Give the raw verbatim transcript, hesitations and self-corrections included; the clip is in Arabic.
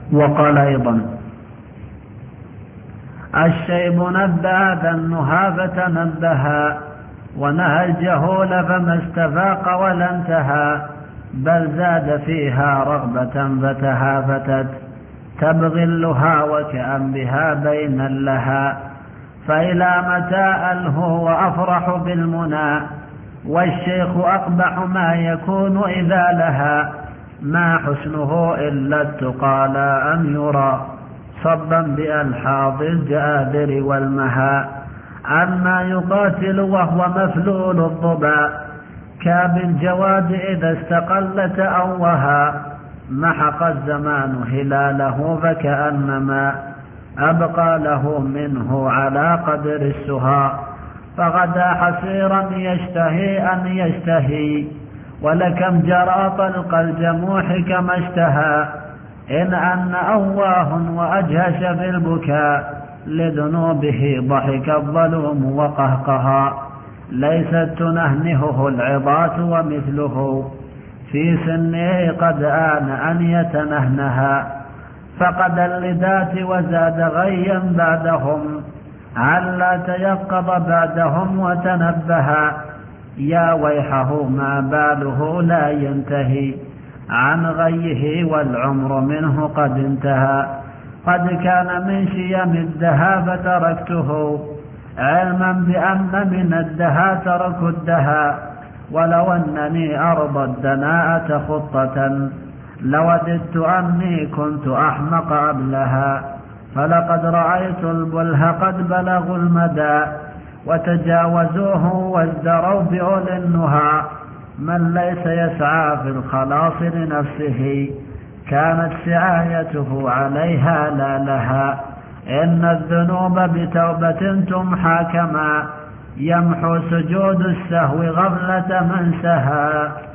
وقال أيضا: الشيب نبه ذا النهى فتنبها، ونهى الجهول فما استفاق ولا انتهى، بل زاد فيها رغبة فتهافتت، تبغي اللها وكأن بها بين لها. فإلى متى ألهو وأفرح بالمنى، والشيخ أقبح ما يكون إذا لها، ما حسنه إلا التقى لا أن يرى، صبا بألحاظ الجآذر والمها. عما يقاتل وهو مفلول الضبا، كابالجواد إذا استقلت أوها، محق الزمان هلاله فكأنما أبقى له منه على قدر السها. فغدا حسيرا يشتهي أن يشتهي، ولكم جرى طلق الجموح كما اشتهى، إن أن أواه وأجهش في البكاء، لذنوبه ضحك الظلوم وقهقها. ليست تنهنهه العظات ومثله، في سنه قد آن أن يتنهنها. فقد اللذات وزاد غيا بعدهم، علا تيقظ بعدهم وتنبها. يا ويحه ما باله لا ينتهي عن غيه، والعمر منه قد انتهى. قد كان من شيم الدها فتركته، علما بأن من الدها ترك الدها. ولو أنني أرضى الدناءة خطة، لوددت أني كنت أحمق قبلها. فلقد رأيت البله قد بلغوا المدى، وتجاوزوه وازدروا بأولي النهى. من ليس يسعى في الخلاص لنفسه، كانت سعايته عليها لا لها. إن الذنوب بتوبة تمحى، كما يمحو سجود السهو غفلة من سهى.